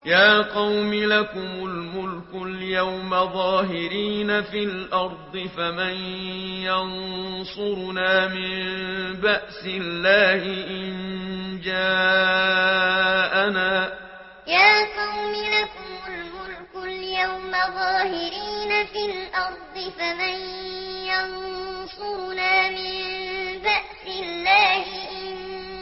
يا قوم لكم الملك اليوم ظاهرين في الأرض فمن ينصرنا من بأس الله إن جاءنا يا قوم لكم الملك اليوم ظاهرين في الأرض فمن ينصرنا من بأس الله إن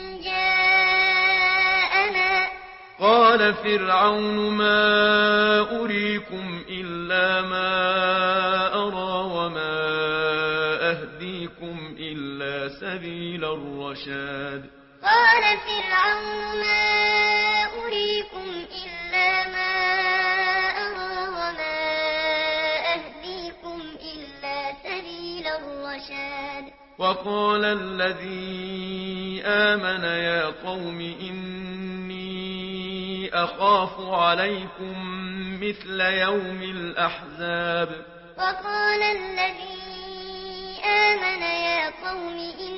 جاءنا قال فرعون ما أريكم إلا ما أرى وما أهديكم إلا سبيل الرشاد قال فرعون ما أريكم إلا ما أرى وما أهديكم إلا سبيل الرشاد وقال الذي آمن يا قوم إني أخاف عليكم مثل يوم الأحزاب وقال الذي آمن يا قوم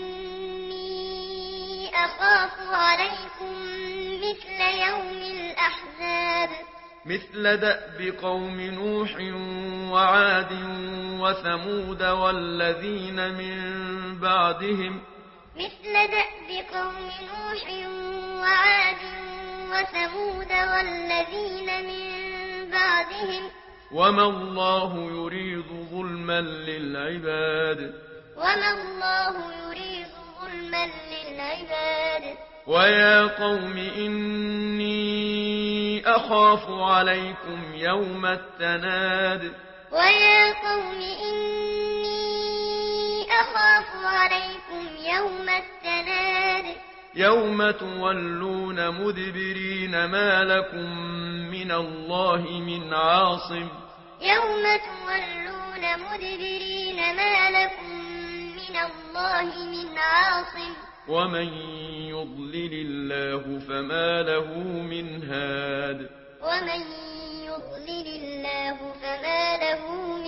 إني أخاف عليكم مثل يوم الأحزاب مثل دأب قوم نوح وعاد وثمود والذين من بعدهم مثل دأب قوم نوح وعاد وثمود والذين من بعدهم وما الله يريد ظلما للعباد وما الله يريد ظلما للعباد ويا قوم إني أخاف عليكم يوم التناد ويا قوم إني أخاف عليكم يوم التناد يوم تولون مدبرين ما لكم من الله من عاصم يوم تولون مدبرين ما لكم من الله من عاصم ومن يضلل الله فما له من هاد ومن يضلل الله فما له